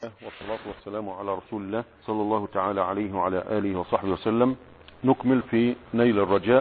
والصلاة والسلام على رسول الله صلى الله تعالى عليه وعلى آله وصحبه وسلم. نكمل في نيل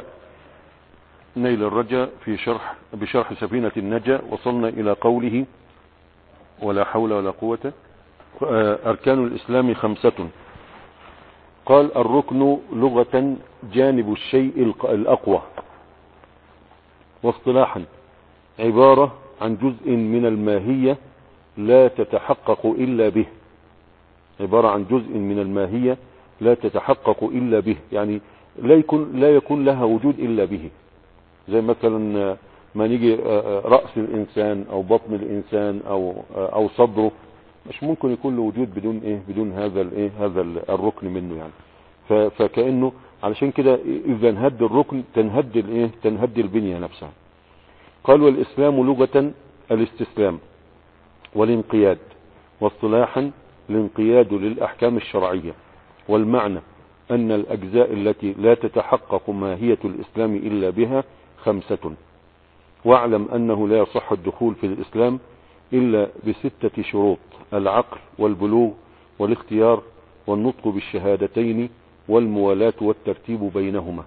الرجاء في بشرح سفينة النجا. وصلنا إلى قوله ولا حول ولا قوة. أركان الإسلام 5. قال: الركن لغة جانب الشيء الأقوى، واصطلاحا عبارة عن جزء من الماهية لا تتحقق إلا به. عبارة عن جزء من الماهية لا تتحقق إلا به، يعني لا يكون لها وجود إلا به. زي مثلا ما نيجي رأس الإنسان أو بطن الإنسان أو صدره، مش ممكن يكون له وجود بدون هذا الركن منه يعني. فكأنه علشان كده إذا انهد الركن تنهد البنية نفسها. قال: والإسلام لغة الاستسلام والانقياد، واصطلاحا الانقياد للأحكام الشرعية. والمعنى أن الأجزاء التي لا تتحقق ماهية الإسلام إلا بها 5. واعلم أنه لا يصح الدخول في الإسلام إلا ب6 شروط: العقل والبلوغ والاختيار والنطق بالشهادتين والموالاة والترتيب بينهما.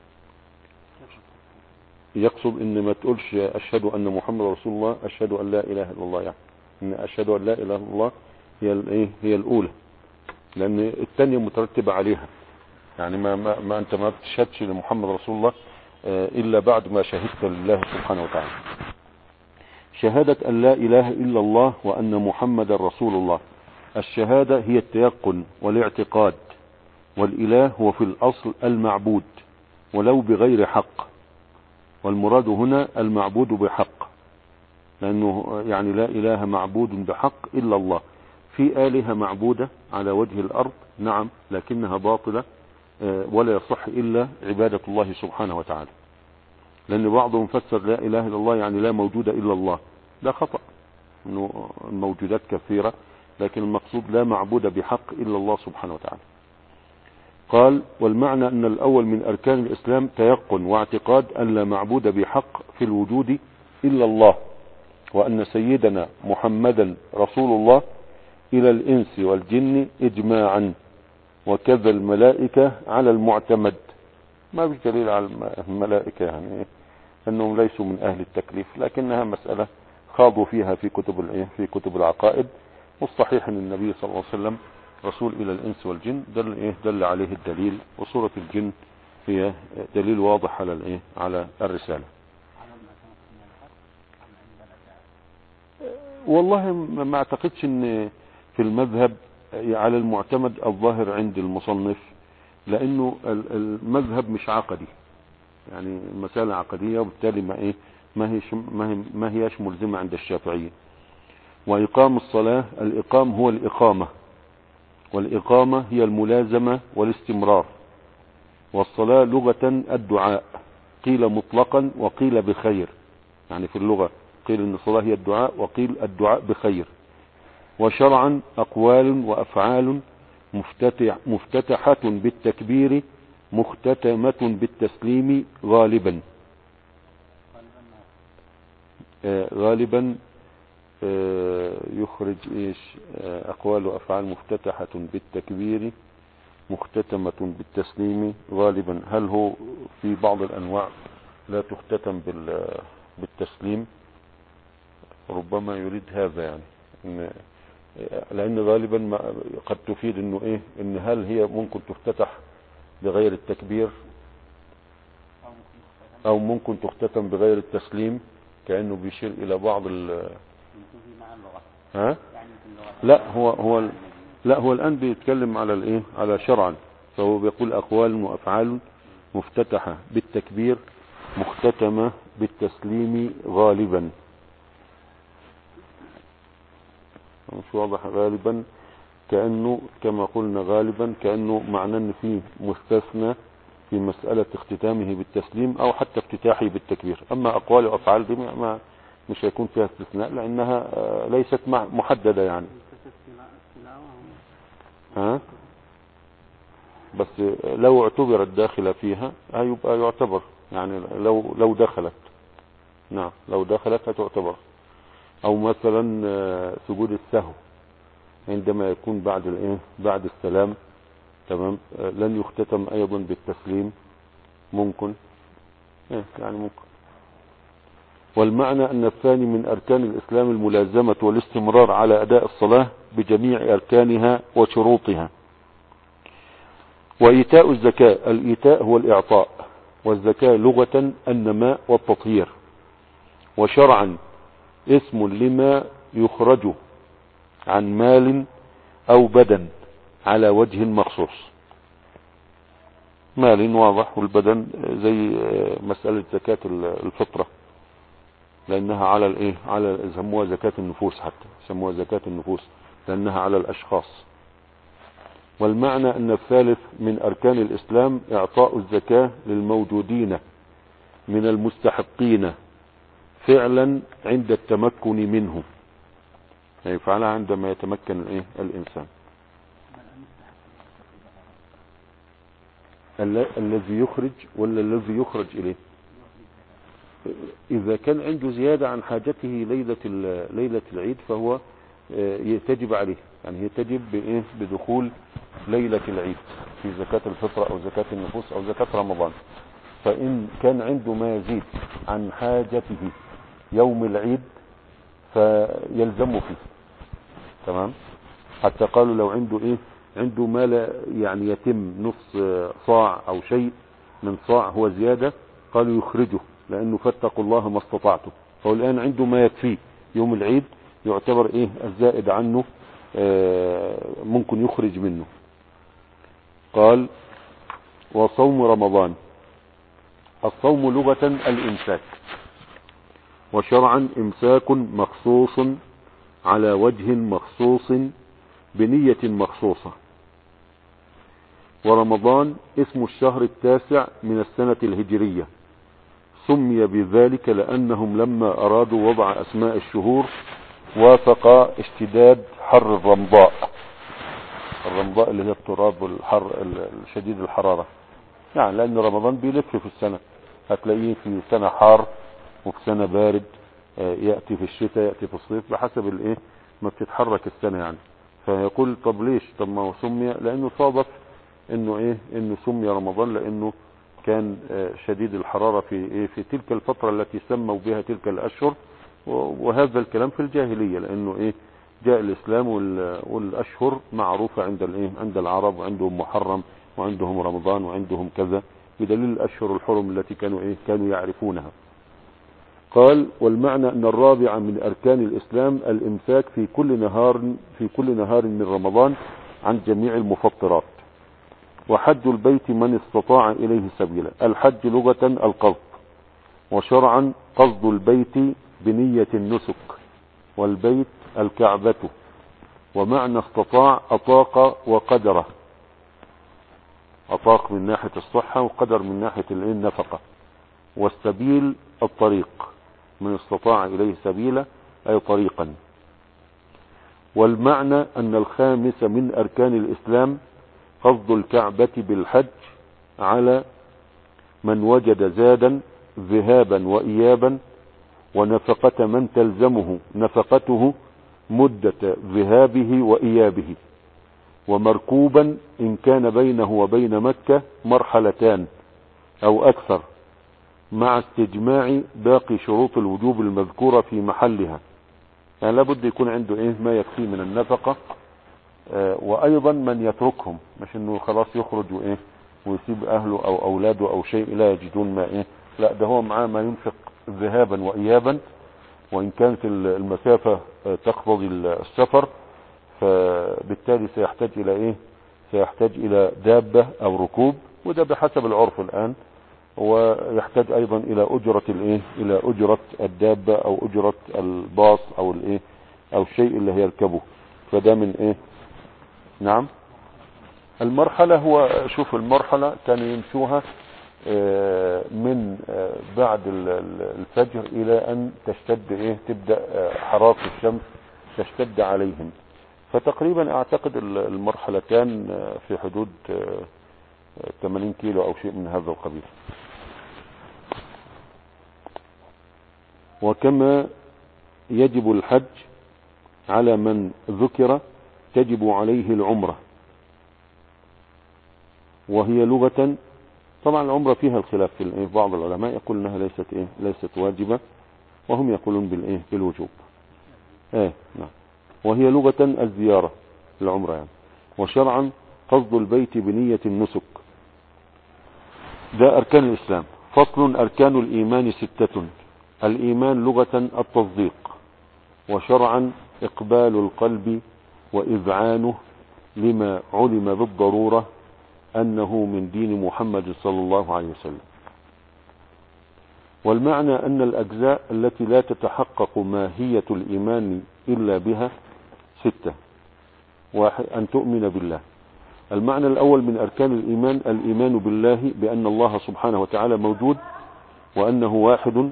يقصد ان ما تقولش اشهد ان محمد رسول الله، اشهد ان لا اله الا الله، يعني ان اشهد ان لا اله الا الله هي الاولى، لان الثانيه مترتبه عليها. يعني ما انت ما بتشهدش لمحمد رسول الله الا بعد ما شهدت لله سبحانه وتعالى. شهادة ان لا اله الا الله وان محمد رسول الله. الشهادة هي التيقن والاعتقاد، والاله هو في الاصل المعبود ولو بغير حق، والمراد هنا المعبود بحق، لأنه يعني لا إله معبود بحق إلا الله. في آلهة معبودة على وجه الأرض نعم، لكنها باطلة ولا يصح إلا عبادة الله سبحانه وتعالى، لأن بعضهم فسر لا إله إلا الله يعني لا موجود إلا الله. ده خطأ، إنه الموجودات كثيرة، لكن المقصود لا معبود بحق إلا الله سبحانه وتعالى. قال: والمعنى أن الأول من أركان الإسلام تيقن واعتقاد أن لا معبود بحق في الوجود إلا الله، وأن سيدنا محمدا رسول الله إلى الإنس والجن إجماعا، وكذا الملائكة على المعتمد. ما في دليل على الملائكة يعني أنهم ليسوا من أهل التكليف، لكنها مسألة خاضوا فيها في كتب العقائد. والصحيح أن النبي صلى الله عليه وسلم رسول إلى الإنس والجن، دل عليه الدليل، وسورة الجن هي دليل واضح على الرسالة. والله ما اعتقدش ان في المذهب على المعتمد الظاهر عند المصنف، لانه المذهب مش عقدي، يعني مسألة عقدية، وبالتالي ما هيش ملزمة عند الشافعية. وإقام الصلاة، الإقام هو الإقامة، والإقامة هي الملازمة والاستمرار. والصلاة لغة الدعاء، قيل مطلقا وقيل بخير، يعني في اللغة قيل ان الصلاة هي الدعاء وقيل الدعاء بخير. وشرعا أقوال وأفعال مفتتحة بالتكبير مختتمة بالتسليم غالبا. غالبا يخرج أقوال وأفعال مفتتحة بالتكبير مختتمة بالتسليم غالبا. هل هو في بعض الأنواع لا تختتم بالتسليم؟ ربما يريد هذا، يعني لأن غالبا قد تفيد انه ان هل هي ممكن تفتتح بغير التكبير او ممكن تختتم بغير التسليم، كأنه بيشير الى بعض ها؟ لا هو الآن بيتكلم على شرعا، فهو بيقول أقوال وأفعال مفتتحة بالتكبير مختتمة بالتسليم غالبا. مش واضح غالبا، كأنه كما قلنا غالبا كأنه معناه ان فيه مستثنى في مسألة اختتامه بالتسليم او حتى افتتاحه بالتكبير. اما اقوال وافعال دي مش هيكون فيها استثناء، لانها ليست محددة يعني. ها؟ بس لو اعتبرت داخلة فيها هيبقى يعتبر، يعني لو دخلت، نعم لو دخلت هتعتبر. او مثلا سجود السهو، عندما يكون بعد الايه بعد السلام. تمام. لن يختتم ايضا بالتسليم، ممكن يعني ممكن. والمعنى ان الثاني من اركان الاسلام الملازمة والاستمرار على اداء الصلاة بجميع اركانها وشروطها. وإيتاء الزكاة، الإيتاء هو الإعطاء، والزكاة لغة النماء والتطهير، وشرعا اسم لما يخرج عن مال أو بدن على وجه مخصوص. مال واضح، والبدن زي مسألة زكاة الفطرة، لأنها على الإيه على يسموها زكاة النفوس، حتى يسموها زكاة النفوس لأنها على الأشخاص. والمعنى أن الثالث من أركان الإسلام إعطاء الزكاة للموجودين من المستحقين فعلا عند التمكن منه، يعني فعلها عندما يتمكن الإنسان. الذي يخرج ولا الذي يخرج إليه؟ إذا كان عنده زيادة عن حاجته ليلة العيد فهو تجب عليه، يعني هي تجب بدخول ليلة العيد في زكاة الفطرة أو زكاة النفوس أو زكاة رمضان. فإن كان عنده ما يزيد عن حاجته يوم العيد فيلزمه فيه. تمام. حتى قالوا لو عنده ما لا يعني يتم نص صاع أو شيء من صاع هو زيادة، قالوا يخرجه، لأنه فاتقوا الله ما استطعتم. فهو الآن عنده ما يكفيه يوم العيد، يعتبر الزائد عنه ممكن يخرج منه. قال وصوم رمضان. الصوم لغة الإمساك، وشرعا إمساك مخصوص على وجه مخصوص بنية مخصوصة. ورمضان اسم الشهر التاسع من السنة الهجرية، سمي بذلك لأنهم لما أرادوا وضع أسماء الشهور وافق اشتداد حر الرمضاء اللي هي التراب والحر شديد الحرارة، يعني لأن رمضان بيلف في السنة، هتلاقيه في سنة حار وفي سنة بارد، يأتي في الشتاء يأتي في الصيف بحسب ما بتتحرك السنة يعني. فيقول طب ليش؟ طب ما هو سمي لأنه صادف انه سمي رمضان لأنه كان شديد الحرارة في تلك الفترة التي سموا بها تلك الأشهر. وهذا الكلام في الجاهلية، لأنه جاء الإسلام والأشهر معروفة عند العرب، وعندهم محرم وعندهم رمضان وعندهم كذا، بدليل الأشهر الحرم التي كانوا يعرفونها. قال والمعنى أن الرابع من أركان الإسلام الإمساك في كل نهار من رمضان عن جميع المفطرات. وحج البيت من استطاع إليه سبيلا. الحج لغة القصد، وشرعا قصد البيت بنية النسك، والبيت الكعبة. ومعنى استطاع أطاق وقدره، أطاق من ناحية الصحة وقدر من ناحية النفقة. والسبيل الطريق، من استطاع إليه سبيلا أي طريقا. والمعنى أن الخامس من أركان الإسلام قصد الكعبة بالحج على من وجد زادا ذهابا وإيابا، ونفقة من تلزمه نفقته مدة ذهابه وإيابه، ومركوبا إن كان بينه وبين مكة مرحلتان أو أكثر، مع استجماع باقي شروط الوجوب المذكورة في محلها. يعني لابد يكون عنده ما يكفي من النفقة، وأيضا من يتركهم، مش إنه خلاص يخرج ويسيب أهله أو أولاده أو شيء لا يجدون ما لا، ده هو معاه ما ينفق ذهابا وإيابا، وإن كانت المسافة تقتضي السفر، فبالتالي سيحتاج إلى دابة أو ركوب، وده بحسب العرف الآن. ويحتاج أيضا إلى أجرة الدابة أو أجرة الباص أو أو الشيء اللي هيركبه. فده من نعم. المرحلة هو شوف المرحلة كانوا يمشوها من بعد الفجر إلى أن تشتد تبدأ حرارة الشمس تشتد عليهم. فتقريبا أعتقد المرحلتان في حدود 80 كيلو أو شيء من هذا القبيل. وكما يجب الحج على من ذكر تجب عليه العمرة، وهي لغة طبعا العمرة فيها الخلاف في بعض العلماء يقول انها ليست واجبة، وهم يقولون بالوجوب. نعم. وهي لغة الزيارة العمرة يعني. وشرعا قصد البيت بنية النسك. ده أركان الإسلام. فصل: أركان الإيمان 6. الإيمان لغة التصديق، وشرعا إقبال القلب وإذعانه لما علم بالضرورة أنه من دين محمد صلى الله عليه وسلم. والمعنى أن الأجزاء التي لا تتحقق ماهية الإيمان إلا بها 6. 1. أن تؤمن بالله. المعنى الأول من أركان الإيمان الإيمان بالله بأن الله سبحانه وتعالى موجود، وأنه واحد.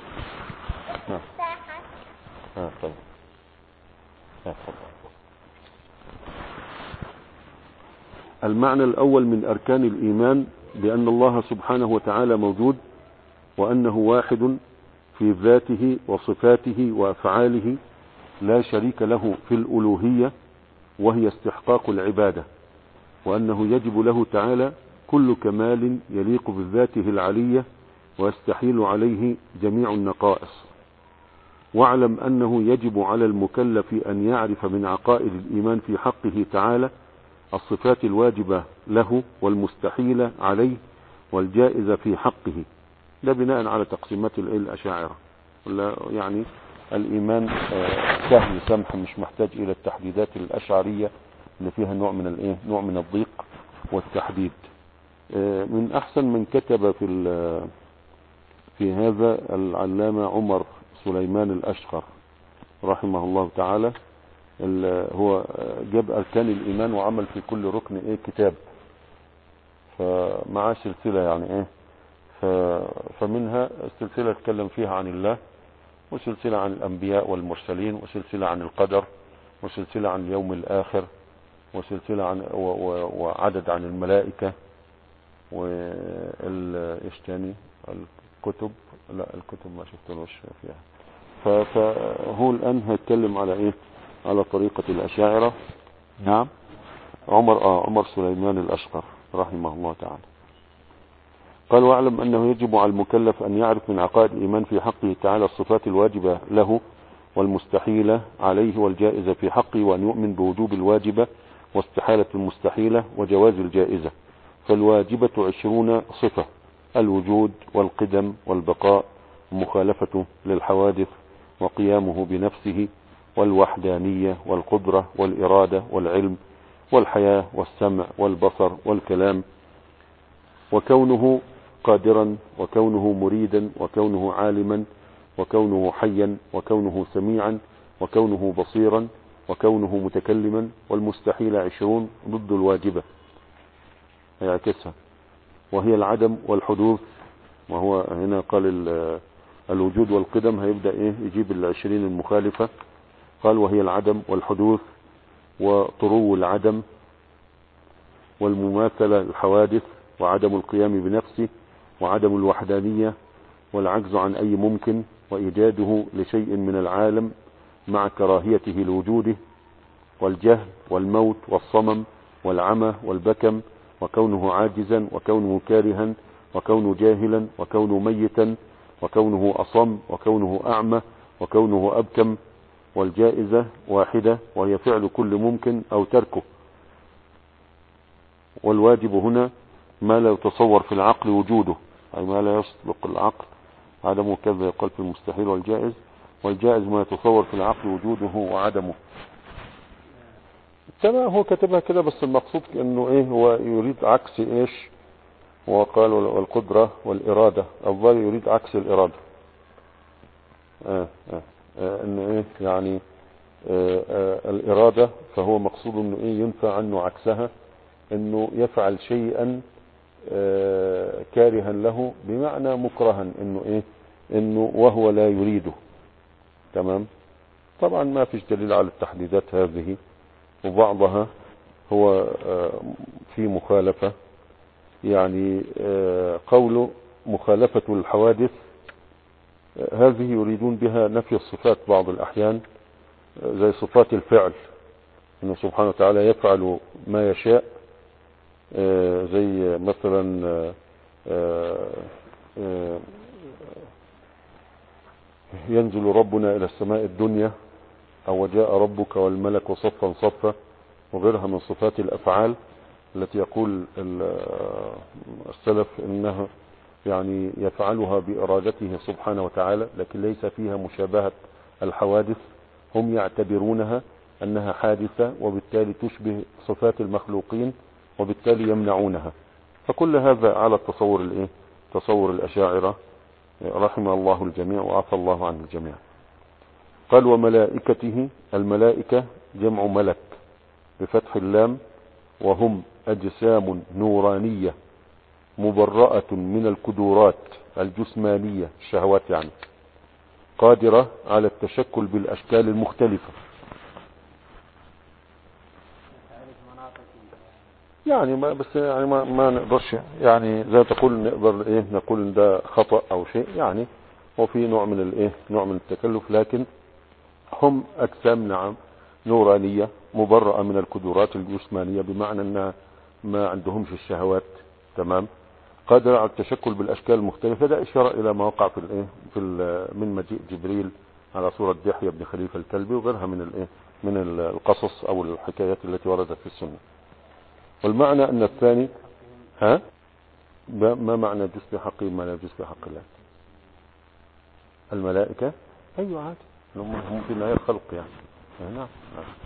طيب. المعنى الأول من أركان الإيمان بأن الله سبحانه وتعالى موجود، وأنه واحد في ذاته وصفاته وأفعاله، لا شريك له في الألوهية وهي استحقاق العبادة، وأنه يجب له تعالى كل كمال يليق بذاته العلية ويستحيل عليه جميع النقائص. واعلم أنه يجب على المكلف أن يعرف من عقائد الإيمان في حقه تعالى الصفات الواجبة له والمستحيلة عليه والجائزة في حقه. ده بناء على تقسيمات الأشاعرة. يعني الإيمان سهل سمح، مش محتاج إلى التحديدات الأشعرية اللي فيها نوع من الضيق والتحديد. من أحسن من كتب في هذا العلامة عمر سليمان الأشقر رحمه الله تعالى. هو جاب أركان الإيمان وعمل في كل ركن كتاب، فمعاه سلسلة يعني فمنها السلسلة اتكلم فيها عن الله، وسلسلة عن الأنبياء والمرسلين، وسلسلة عن القدر، وسلسلة عن اليوم الآخر، وسلسلة عن وعدد عن الملائكة، ايش تاني الكتب. لا الكتب ما شفتلوش فيها. فهو الآن هيتكلم على على طريقة الأشاعرة. نعم. عمر سليمان الأشقر رحمه الله تعالى قال: واعلم أنه يجب على المكلف أن يعرف من عقائد الإيمان في حقه تعالى الصفات الواجبة له والمستحيلة عليه والجائزة في حقه، وأن يؤمن بوجوب الواجبة واستحالة المستحيلة وجواز الجائزة. فالواجبة 20 صفة: الوجود والقدم والبقاء ومخالفته للحوادث وقيامه بنفسه والوحدانية والقدرة والإرادة والعلم والحياة والسمع والبصر والكلام، وكونه قادرا، وكونه مريدا، وكونه عالما، وكونه حيا، وكونه سميعا، وكونه بصيرا، وكونه متكلما. والمستحيل 20 ضد الواجبة يعكسها، وهي العدم والحدوث. وهو هنا قال الوجود والقدم، هيبدأ يجيب 20 المخالفة. قال: وهي العدم والحدوث وطرو العدم والمماثلة الحوادث وعدم القيام بنفسه وعدم الوحدانية والعجز عن أي ممكن وإيجاده لشيء من العالم مع كراهيته لوجوده، والجهل والموت والصمم والعمى والبكم، وكونه عاجزا، وكونه كارها، وكونه جاهلا، وكونه ميتا، وكونه أصم، وكونه أعمى، وكونه أبكم. والجائزة 1 وهي فعل كل ممكن أو تركه. والواجب هنا ما لا يتصور في العقل وجوده، أي ما لا يسبق العقل عدمه، كذا يقال في المستحيل والجائز. والجائز ما يتصور في العقل وجوده وعدمه. كما هو كتبها كده، بس المقصود انه هو يريد عكس وقال والقدرة والإرادة. الظاهر يريد عكس الإرادة. ان يعني الإرادة، فهو مقصود انه ينفع عنه عكسها، انه يفعل شيئا كارها له، بمعنى مكرها، انه وهو لا يريده. تمام. طبعا ما فيش دليل على التحديدات هذه، وبعضها هو في مخالفة. يعني قوله مخالفة الحوادث، هذه يريدون بها نفي الصفات بعض الأحيان، زي صفات الفعل. انه سبحانه وتعالى يفعل ما يشاء. زي مثلا ينزل ربنا الى السماء الدنيا، او جاء ربك والملك صفا صفا، وغيرها من صفات الافعال التي يقول السلف انها يعني يفعلها بارادته سبحانه وتعالى، لكن ليس فيها مشابهة الحوادث. هم يعتبرونها انها حادثة وبالتالي تشبه صفات المخلوقين، وبالتالي يمنعونها. فكل هذا على التصور الايه، تصور الاشاعرة، رحم الله الجميع وعفى الله عن الجميع. قال وملائكته، الملائكة جمع ملك بفتح اللام، وهم أجسام نورانية مبرأة من الكدورات الجسمانية، الشهوات يعني، قادرة على التشكل بالأشكال المختلفة. يعني ما بس يعني ما نقدرش يعني زي تقول نقدر ايه نقول ان ده خطأ او شيء، يعني هو في نوع من الايه، نوع من التكلف، لكن هم اجسام نعم نورانية مبرأة من الكدورات الجسمانية، بمعنى انها ما عندهمش الشهوات. تمام. قادرة على التشكل بالاشكال المختلفة. ده اشارة الى ما وقع في الايه من مجيء جبريل على صورة دحية بن خليفة الكلبي وغيرها من الايه، من القصص او الحكايات التي وردت في السنة. والمعنى ان الثاني ما معنى يجوز في حقهم ما لا يجوز في حق الله؟ الملائكة ايوه عادي، هم في النهاية خلق يعني. نعم.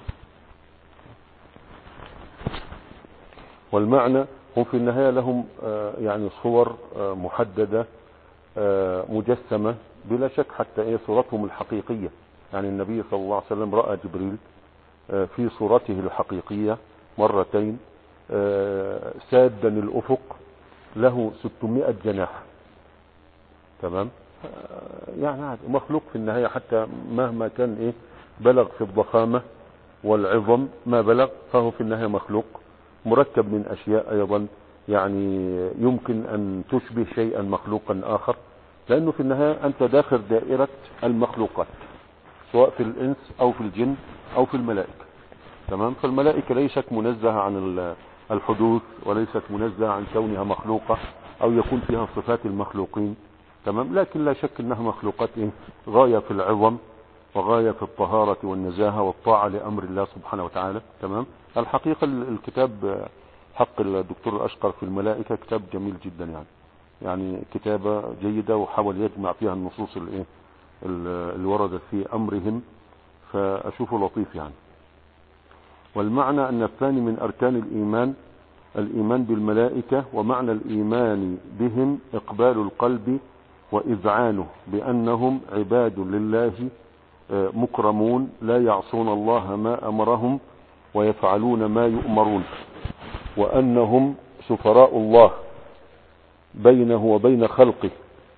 والمعنى هم في النهاية لهم يعني صور محددة مجسمة بلا شك، حتى صورتهم الحقيقية. يعني النبي صلى الله عليه وسلم رأى جبريل في صورته الحقيقية مرتين، سادا الأفق، له 600 جناح. تمام. يعني مخلوق في النهاية، حتى مهما كان بلغ في الضخامة والعظم ما بلغ، فهو في النهاية مخلوق مركب من أشياء أيضا يعني يمكن أن تشبه شيئا مخلوقا آخر، لأنه في النهاية أنت داخل دائرة المخلوقات، سواء في الإنس أو في الجن أو في الملائكة. تمام. فالملائكة ليست منزهة عن الحدوث، وليست منزهة عن كونها مخلوقة أو يكون فيها صفات المخلوقين. تمام. لكن لا شك أنها مخلوقات غاية في العظم وغاية في الطهارة والنزاهة والطاعة لأمر الله سبحانه وتعالى. تمام. الحقيقة الكتاب حق الدكتور الأشقر في الملائكة كتاب جميل جدا، يعني كتابة جيدة، وحاول يجمع فيها النصوص اللي وردت في أمرهم، فأشوفه لطيف يعني. والمعنى أن الثاني من أركان الإيمان بالملائكة، ومعنى الإيمان بهم إقبال القلب وإذعانه بأنهم عباد لله مكرمون لا يعصون الله ما أمرهم ويفعلون ما يؤمرون، وأنهم سفراء الله بينه وبين خلقه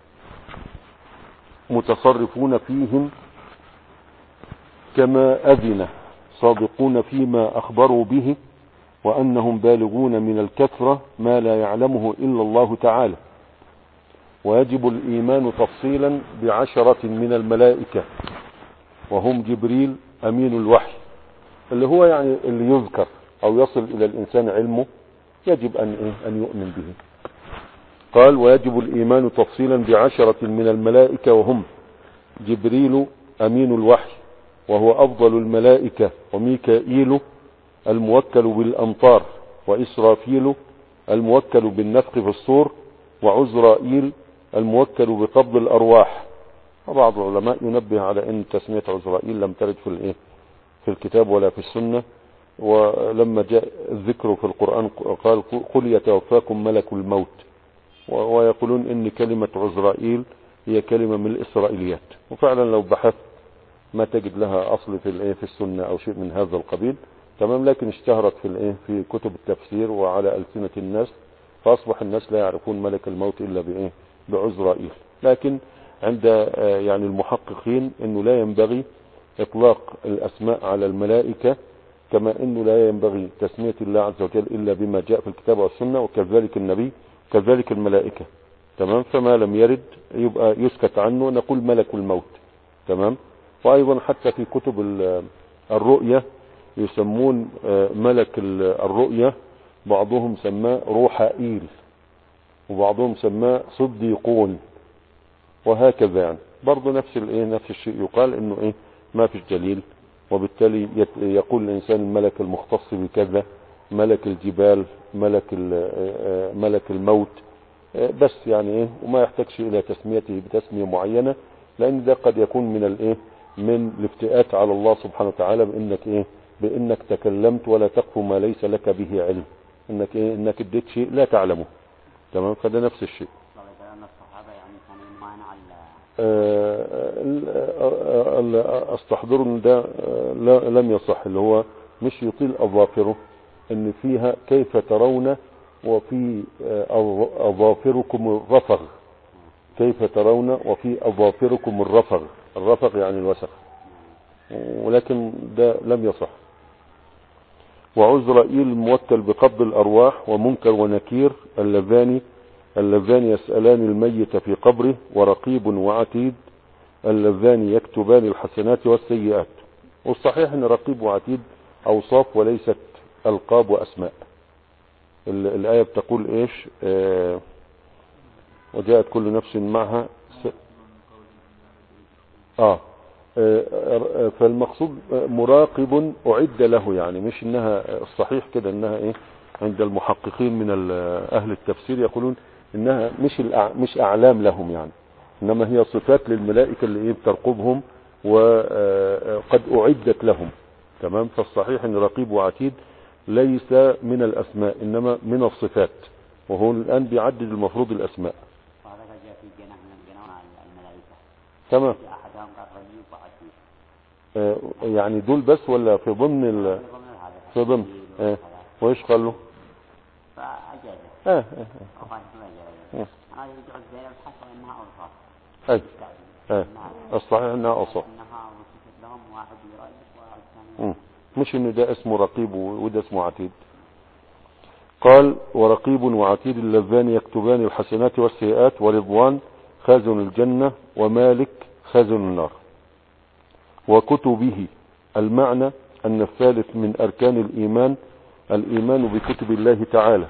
متصرفون فيهم كما أذن، صادقون فيما أخبروا به، وأنهم بالغون من الكثرة ما لا يعلمه إلا الله تعالى. ويجب الإيمان تفصيلا ب10 من الملائكة، وهم جبريل أمين الوحي، اللي هو يعني اللي يذكر أو يصل إلى الإنسان علمه يجب أن يؤمن به. قال ويجب الإيمان تفصيلا ب10 من الملائكة، وهم جبريل أمين الوحي وهو أفضل الملائكة، وميكائيل الموكل بالأمطار، وإسرافيل الموكل بالنفخ في الصور، وعزرائيل الموكل بقبض الأرواح. وبعض العلماء ينبه على أن تسمية عزرائيل لم ترد في الكتاب ولا في السنة، ولما جاء الذكر في القرآن قال قل يتوفاكم ملك الموت، ويقولون ان كلمة عزرائيل هي كلمة من الإسرائيليات، وفعلا لو بحث ما تجد لها أصل في السنة أو شيء من هذا القبيل. تمام. لكن اشتهرت في كتب التفسير وعلى ألسنة الناس، فأصبح الناس لا يعرفون ملك الموت إلا بعزرائيل. لكن عند يعني المحققين انه لا ينبغي اطلاق الاسماء على الملائكة، كما انه لا ينبغي تسمية الله عز وجل الا بما جاء في الكتاب والسنة، وكذلك النبي كذلك الملائكة. تمام. فما لم يرد يبقى يسكت عنه، نقول ملك الموت. تمام. وايضا حتى في كتب الرؤية يسمون ملك الرؤية، بعضهم سماه روحائيل، وبعضهم سماه صديقون، وهكذا يعني. برضه نفس نفس الشيء، يقال انه ما فيش دليل، وبالتالي يقول الانسان الملك المختص بكذا، ملك الجبال، ملك الموت، بس يعني وما يحتاجش الى تسميته بتسمية معينة، لان ده قد يكون من الافتئات على الله سبحانه وتعالى، بانك تكلمت ولا تقف ما ليس لك به علم، انك اديت شيء لا تعلمه. تمام. فده نفس الشيء. استحضر ان ده لم يصح، اللي هو مش يطيل اظافره، ان فيها كيف ترون وفي اظافركم الرفغ، كيف ترون وفي اظافركم الرفغ، الرفغ يعني الوسخ، ولكن ده لم يصح. وعزرائيل الموكل بقبض الارواح، ومنكر ونكير اللذان يسألان الميت في قبره، ورقيب وعتيد اللذان يكتبان الحسنات والسيئات. والصحيح ان رقيب وعتيد اوصاف وليست القاب واسماء. الآية بتقول ايش؟ وجاءت كل نفس معها فالمقصود مراقب اعد له، يعني مش انها الصحيح كده انها عند المحققين من اهل التفسير يقولون انها مش اعلام لهم يعني، انما هي صفات للملائكة اللي بترقبهم وقد اعدت لهم. تمام. فالصحيح ان رقيب وعتيد ليس من الاسماء انما من الصفات، وهو الان بيعدد المفروض الاسماء. تمام. يعني دول بس ولا في ضمن في ضمن وايش قال له؟ الصحيح انها اوصاف، مش انه ده اسمه رقيب وده اسمه عتيد. قال ورقيب وعتيد اللذان يكتبان الحسنات والسيئات، ورضوان خازن الجنة، ومالك خازن النار. وكتبه المعنى أن الثالث من أركان الإيمان بكتب الله تعالى،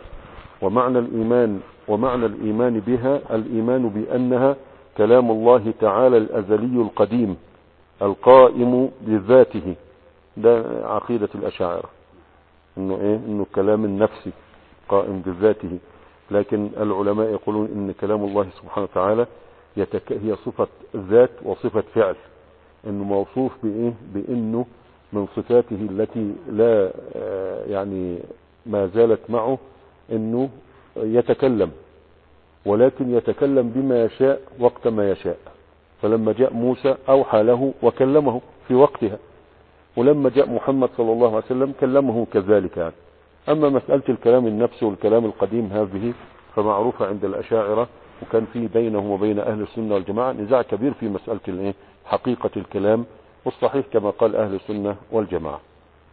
ومعنى الإيمان بها الإيمان بأنها كلام الله تعالى الأزلي القديم القائم بذاته. ده عقيدة الأشاعرة، إنه كلام النفسي قائم بذاته، لكن العلماء يقولون إن كلام الله سبحانه وتعالى هي صفة ذات وصفة فعل، إنه موصوف بإنه من صفاته التي لا يعني ما زالت معه إنه يتكلم، ولكن يتكلم بما يشاء وقت ما يشاء. فلما جاء موسى أوحى له وكلمه في وقتها، ولما جاء محمد صلى الله عليه وسلم كلمه كذلك يعني. أما مسألة الكلام النفسي والكلام القديم هذه فمعروفة عند الأشاعرة، وكان في بينهم وبين أهل السنة والجماعة نزاع كبير في مسألة حقيقة الكلام، والصحيح كما قال أهل السنة والجماعة.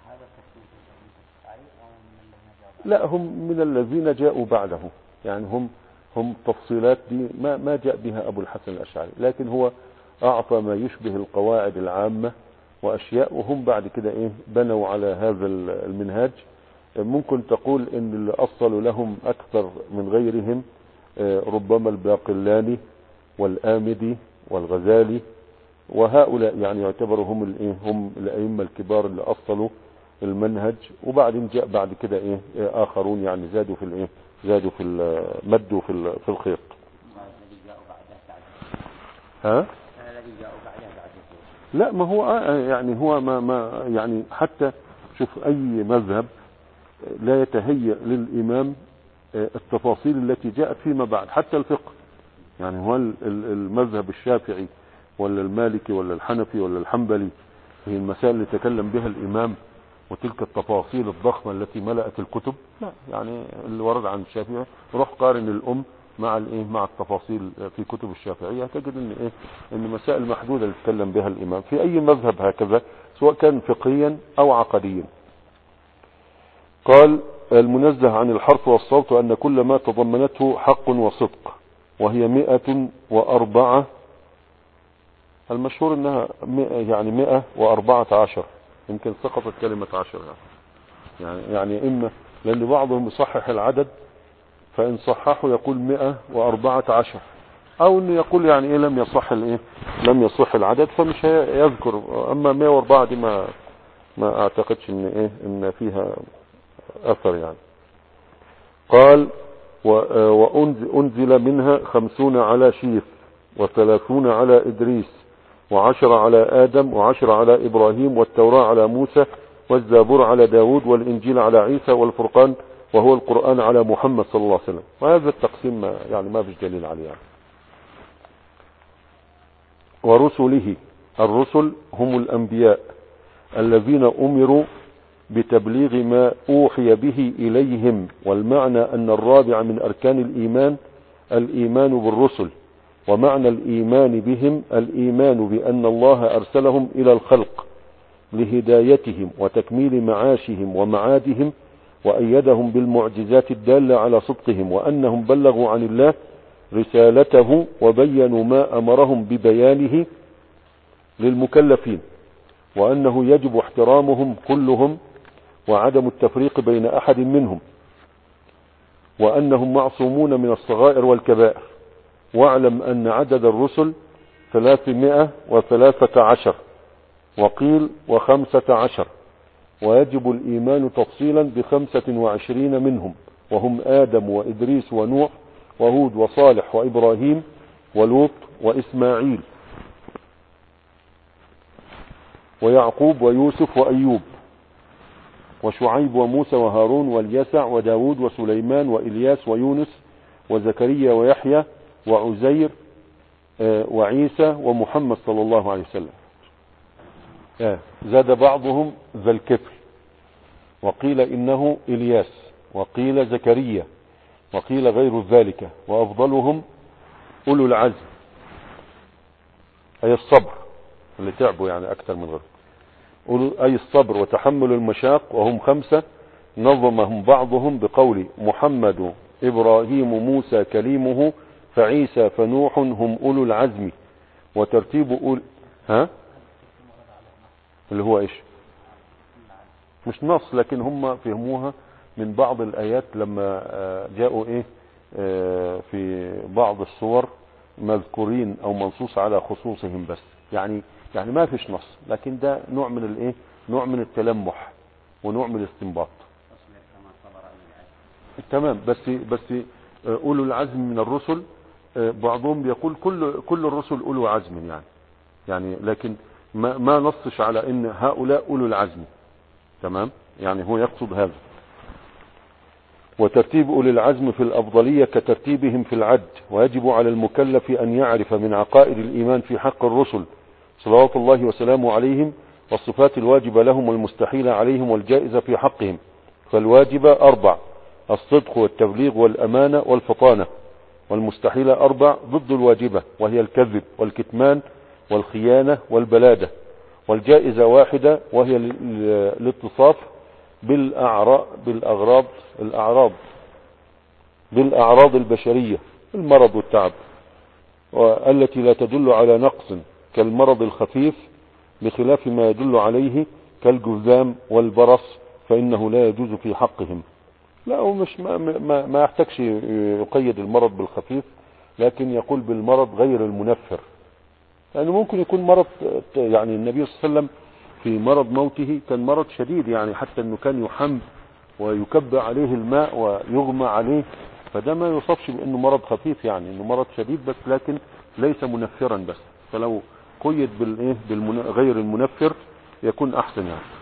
لا، هم من الذين جاءوا بعده، يعني هم تفصيلات دي ما جاء بها أبو الحسن الأشعري، لكن هو أعطى ما يشبه القواعد العامة وأشياء، وهم بعد كده بنوا على هذا المنهاج. ممكن تقول ان اللي أصلوا لهم أكثر من غيرهم ربما الباقلاني والآمدي والغزالي، وهؤلاء يعني يعتبروا هم الأئمة الكبار اللي أصلوا المنهج. وبعدين جاء بعد كده آخرون يعني زادوا مدوا في الخيط. لا، ما هو يعني هو ما يعني حتى شوف أي مذهب لا يتهيأ للإمام التفاصيل التي جاءت فيما بعد، حتى الفقه. يعني هو المذهب الشافعي ولا المالكي ولا الحنفي ولا الحنبلي هي المسائل اللي تكلم بها الإمام وتلك التفاصيل الضخمة التي ملأت الكتب؟ لا، يعني اللي ورد عن الشافعي روح قارن الأم مع التفاصيل في كتب الشافعية، تجد ان مسائل محدودة اللي تكلم بها الإمام في أي مذهب هكذا، سواء كان فقهيا أو عقديا. قال المنزه عن الحرف والصوت أن كل ما تضمنته حق وصدق، وهي 104. المشهور انها يعني 114 يمكن سقطت كلمة 10 يعني إما لأن بعضهم يصحح العدد، فإن صححوا يقول 114، أو إنه يقول يعني إيه لم يصح العدد فمش يذكر. أما 104 دي ما أعتقدش إن فيها أثر يعني. قال وأنزل منها 50 على شيث، و30 على إدريس، و10 على آدم، و10 على إبراهيم، والتوراة على موسى، والزبور على داود، والإنجيل على عيسى، والفرقان وهو القرآن على محمد صلى الله عليه وسلم. وهذا التقسيم ما فيش دليل عليه يعني. ورسله، الرسل هم الأنبياء الذين أمروا بتبليغ ما أوحي به إليهم. والمعنى أن الرابع من أركان الإيمان بالرسل، ومعنى الإيمان بهم الإيمان بأن الله أرسلهم إلى الخلق لهدايتهم وتكميل معاشهم ومعادهم، وأيدهم بالمعجزات الدالة على صدقهم، وأنهم بلغوا عن الله رسالته وبينوا ما أمرهم ببيانه للمكلفين، وأنه يجب احترامهم كلهم وعدم التفريق بين أحد منهم، وأنهم معصومون من الصغائر والكبائر. واعلم أن عدد الرسل 313، وقيل 15، ويجب الإيمان تفصيلا ب25 منهم، وهم آدم وإدريس ونوح وهود وصالح وإبراهيم ولوط وإسماعيل ويعقوب ويوسف وأيوب وشعيب وموسى وهارون واليسع وداود وسليمان وإلياس ويونس وزكريا ويحيى وعزير وعيسى ومحمد صلى الله عليه وسلم. زاد بعضهم ذا الكفل، وقيل إنه إلياس، وقيل زكريا، وقيل غير ذلك. وأفضلهم أولو العزم، أي الصبر اللي تعبوا يعني أكثر من غيره، أي الصبر وتحمل المشاق، وهم 5. نظمهم بعضهم بقول محمد إبراهيم موسى كليمه فعيسى فنوح هم أولو العزم. وترتيب اللي هو إيش؟ مش نص، لكن هم فهموها من بعض الآيات لما جاءوا في بعض الصور مذكورين أو منصوص على خصوصهم بس، يعني ما فيش نص، لكن ده نوع من نوع من التلمح ونوع من الاستنباط. تمام. بس أولو العزم من الرسل، بعضهم بيقول كل الرسل أولو عزم يعني لكن ما نصش على ان هؤلاء أولو العزم. تمام، يعني هو يقصد هذا. وترتيب أولي العزم في الأفضلية كترتيبهم في العد. ويجب على المكلف أن يعرف من عقائد الإيمان في حق الرسل صلوات الله وسلامه عليهم والصفات الواجبة لهم والمستحيلة عليهم والجائزة في حقهم. فالواجبة 4: الصدق والتبليغ والأمانة والفطانة. والمستحيلة 4 ضد الواجبة، وهي الكذب والكتمان والخيانة والبلادة. والجائزة 1 وهي الاتصاف بالأعراض البشرية، المرض والتعب، والتي لا تدل على نقص كالمرض الخفيف، بخلاف ما يدل عليه كالجذام والبرص، فإنه لا يجوز في حقهم. لا، هو مش ما يحتاجش يقيد المرض بالخفيف، لكن يقول بالمرض غير المنفر، لأنه ممكن يكون مرض. يعني النبي صلى الله عليه وسلم في مرض موته كان مرض شديد، يعني حتى أنه كان يحم ويكب عليه الماء ويغمى عليه، فده ما يوصفش بأنه مرض خفيف، يعني أنه مرض شديد بس لكن ليس منفرا بس. فلو قيد غير المنفر يكون أحسن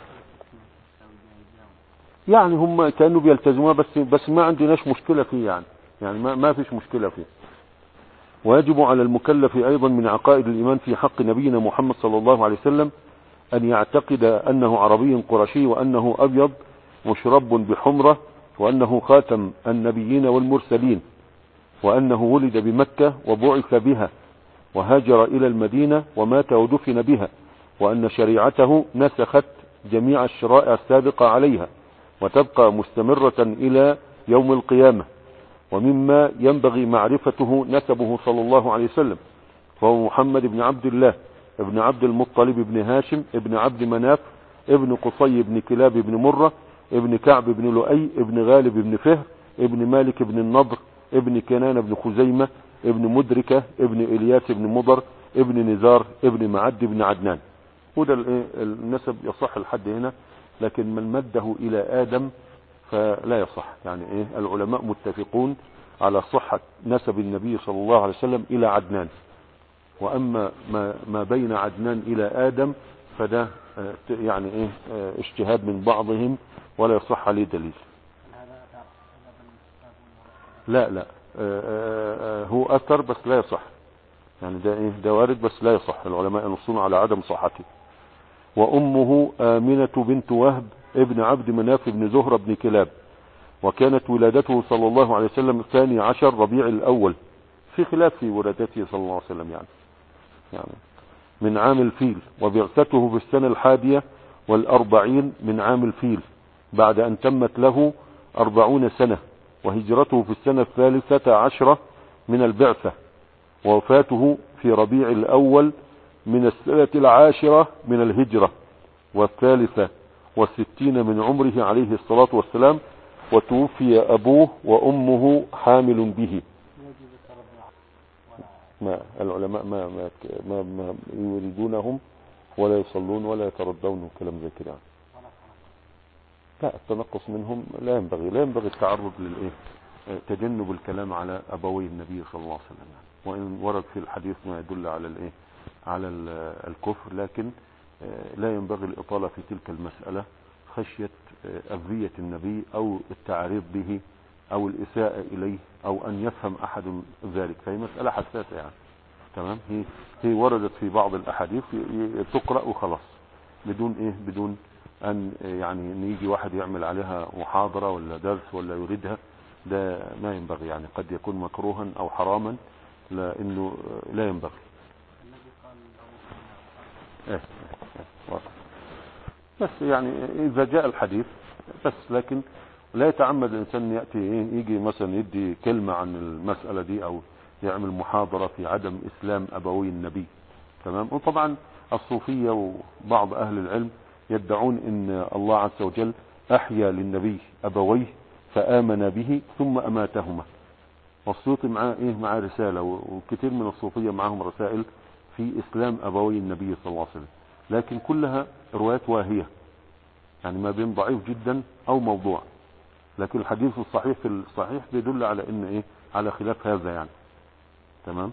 يعني هم كانوا بيلتزموها، بس ما عندناش مشكلة فيه يعني ما فيش مشكلة فيه. ويجب على المكلف أيضا من عقائد الإيمان في حق نبينا محمد صلى الله عليه وسلم أن يعتقد أنه عربي قرشي، وأنه أبيض مشرب بحمرة، وأنه خاتم النبيين والمرسلين، وأنه ولد بمكة وبعث بها وهاجر إلى المدينة ومات ودفن بها، وأن شريعته نسخت جميع الشرائع السابقة عليها وتبقى مستمرة إلى يوم القيامة. ومما ينبغي معرفته نسبه صلى الله عليه وسلم، فهو محمد بن عبد الله ابن عبد المطلب ابن هاشم ابن عبد مناف ابن قصي بن كلاب بن مرة ابن كعب بن لؤي ابن غالب بن فهر ابن مالك بن النضر ابن كنان بن خزيمة ابن مدركة ابن إلياس بن مضر ابن نزار ابن معد بن عدنان. وده النسب يصح الحد هنا، لكن من مده إلى آدم فلا يصح. يعني العلماء متفقون على صحة نسب النبي صلى الله عليه وسلم إلى عدنان، وأما ما بين عدنان إلى آدم فده يعني اجتهاد من بعضهم ولا يصح عليه دليل. لا هو أثر بس لا يصح، يعني ده وارد بس لا يصح، العلماء ينصون على عدم صحته. وأمه آمنة بنت وهب ابن عبد مناف بن زهرة بن كلاب، وكانت ولادته صلى الله عليه وسلم 12 ربيع الأول، في خلاف في ولادته صلى الله عليه وسلم يعني من عام الفيل، وبعثته في السنة 41 من عام الفيل بعد أن تمت له 40 سنة، وهجرته في السنة 13 من البعثة، ووفاته في ربيع الأول من السنة 10 من الهجرة، 63 من عمره عليه الصلاة والسلام، وتوفي أبوه وأمه حامل به. ما العلماء ما يريدونهم ولا يصلون ولا يتردون كلام زي كده. لا، التنقص منهم لا ينبغي التعرض تجنب الكلام على أبوي النبي صلى الله عليه وسلم يعني. وإن ورد في الحديث ما يدل على الكفر، لكن لا ينبغي الإطالة في تلك المسألة خشية أذية النبي أو التعريض به أو الإساءة إليه أو أن يفهم أحد ذلك، فهي مسألة حساسة يعني. تمام. هي وردت في بعض الأحاديث تقرأ وخلاص، بدون أن يعني يجي واحد يعمل عليها محاضرة ولا درس ولا يريدها، ده ما ينبغي يعني، قد يكون مكروها أو حراما، لأنه لا ينبغي. بس يعني إذا جاء الحديث بس، لكن لا يتعمد الإنسان يأتي يجي مثلا يدي كلمة عن المسألة دي أو يعمل محاضرة في عدم إسلام أبوي النبي. تمام. وطبعا الصوفية وبعض أهل العلم يدعون إن الله عز وجل أحيا للنبي أبويه فآمن به ثم أماتهما، والصوفي معاه رسالة، وكثير من الصوفية معهم رسائل في إسلام أبوي النبي صلى الله عليه وسلم، لكن كلها روايات واهية، يعني ما بين ضعيف جدا أو موضوع، لكن الحديث الصحيح بيدل على إن على خلاف هذا يعني. تمام.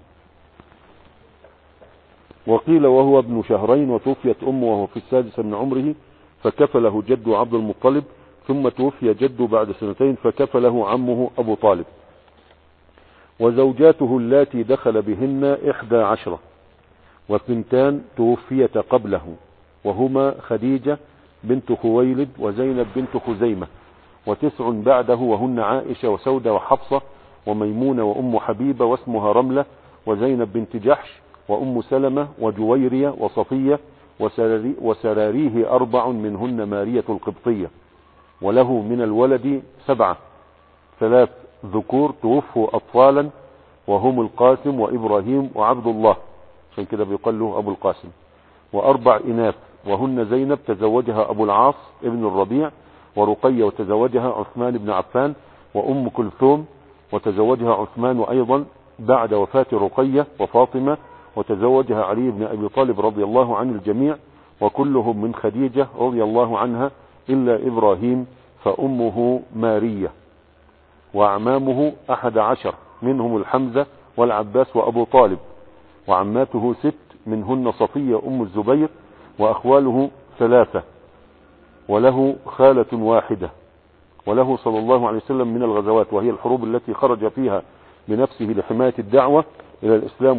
وقيل وهو ابن شهرين، وتوفيت أمه وهو في 6 من عمره، فكفله جده عبد المطلب، ثم توفي جده بعد 2 فكفله عمه أبو طالب. وزوجاته اللاتي دخل بهن 11، و2 توفيت قبله، وهما خديجة بنت خويلد وزينب بنت خزيمة، و9 بعده، وهن عائشة وسودة وحفصة وميمونة وأم حبيبة واسمها رملة وزينب بنت جحش وأم سلمة وجويرية وصفية وسراريه 4 منهن مارية القبطية. وله من الولد 7، 3 ذكور توفوا أطفالا، وهم القاسم وإبراهيم وعبد الله، عشان كده بيقال له أبو القاسم، و4 إناث، وهن زينب تزوجها أبو العاص ابن الربيع، ورقية وتزوجها عثمان بن عفان، وأم كلثوم وتزوجها عثمان أيضا بعد وفاة رقية، وفاطمة وتزوجها علي بن أبي طالب رضي الله عن الجميع، وكلهم من خديجة رضي الله عنها إلا إبراهيم فأمه مارية. وأعمامه 11، منهم الحمزة والعباس وأبو طالب، وعماته 6، منهن صفية أم الزبير، وأخواله 3، وله خالة واحدة. وله صلى الله عليه وسلم من الغزوات، وهي الحروب التي خرج فيها بنفسه لحماية الدعوة إلى الإسلام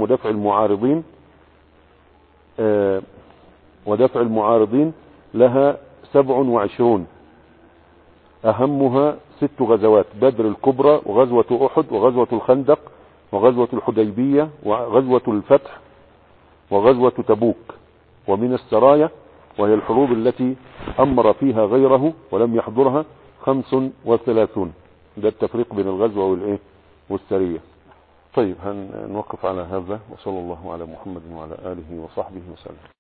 ودفع المعارضين لها 27، أهمها 6 غزوات: بدر الكبرى، وغزوة أحد، وغزوة الخندق، وغزوة الحديبية، وغزوة الفتح، وغزوة تبوك. ومن السرايا، وهي الحروب التي أمر فيها غيره ولم يحضرها، 35. ده التفريق بين الغزوة والسرية. طيب هنوقف على هذا، وصلى الله على محمد وعلى آله وصحبه وسلم.